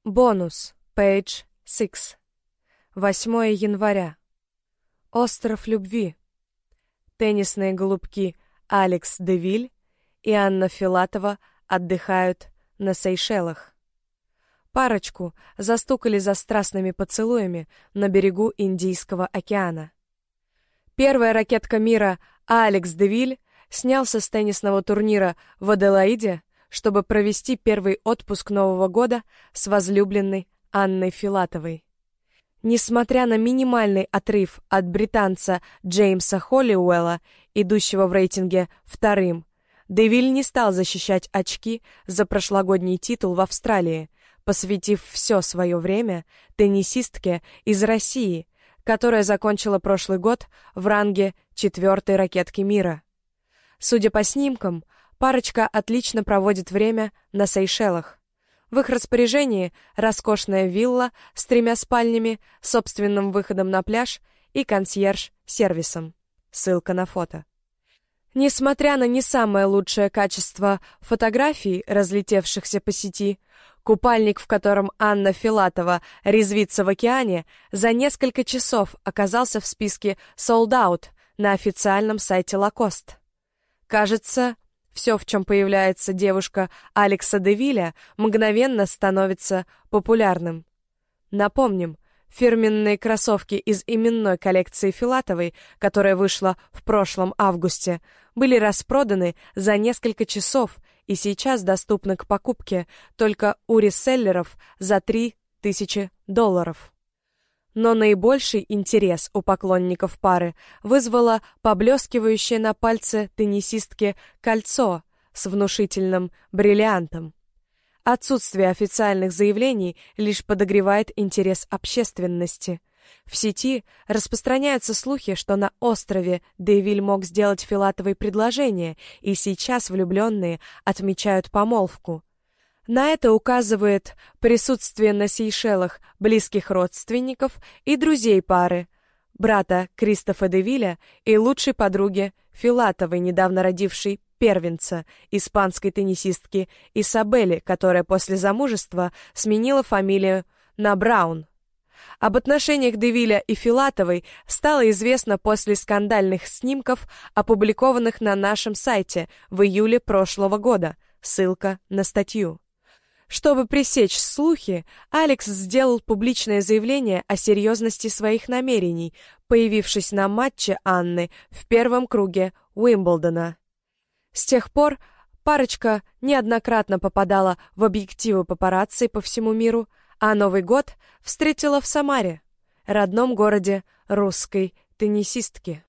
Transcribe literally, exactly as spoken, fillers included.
Бонус. Page шесть. восьмое января. Остров любви. Теннисные голубки Алекс де Виль и Анна Филатова отдыхают на Сейшелах. Парочку застукали за страстными поцелуями на берегу Индийского океана. Первая ракетка мира Алекс де Виль снялся с теннисного турнира в Аделаиде, чтобы провести первый отпуск Нового года с возлюбленной Анной Филатовой. Несмотря на минимальный отрыв от британца Джеймса Холлиуэлла, идущего в рейтинге вторым, де Виль не стал защищать очки за прошлогодний титул в Австралии, посвятив все свое время теннисистке из России, которая закончила прошлый год в ранге четвертой ракетки мира. Судя по снимкам, парочка отлично проводит время на Сейшелах. В их распоряжении роскошная вилла с тремя спальнями, собственным выходом на пляж и консьерж-сервисом. Ссылка на фото. Несмотря на не самое лучшее качество фотографий, разлетевшихся по сети, купальник, в котором Анна Филатова резвится в океане, за несколько часов оказался в списке Sold Out на официальном сайте Lacoste. Кажется, все, в чем появляется девушка Алекса де Виля, мгновенно становится популярным. Напомним, фирменные кроссовки из именной коллекции Филатовой, которая вышла в прошлом августе, были распроданы за несколько часов и сейчас доступны к покупке только у реселлеров за три тысячи долларов. Но наибольший интерес у поклонников пары вызвало поблескивающее на пальце теннисистки кольцо с внушительным бриллиантом. Отсутствие официальных заявлений лишь подогревает интерес общественности. В сети распространяются слухи, что на острове де Виль мог сделать Филатовой предложение, и сейчас влюбленные отмечают помолвку. На это указывает присутствие на Сейшелах близких родственников и друзей пары, брата Кристофа де Виля и лучшей подруги Филатовой, недавно родившей первенца, испанской теннисистки Исабели, которая после замужества сменила фамилию на Браун. Об отношениях де Виля и Филатовой стало известно после скандальных снимков, опубликованных на нашем сайте в июле прошлого года. Ссылка на статью. Чтобы пресечь слухи, Алекс сделал публичное заявление о серьезности своих намерений, появившись на матче Анны в первом круге Уимблдона. С тех пор парочка неоднократно попадала в объективы папарацци по всему миру, а Новый год встретила в Самаре, родном городе русской теннисистки.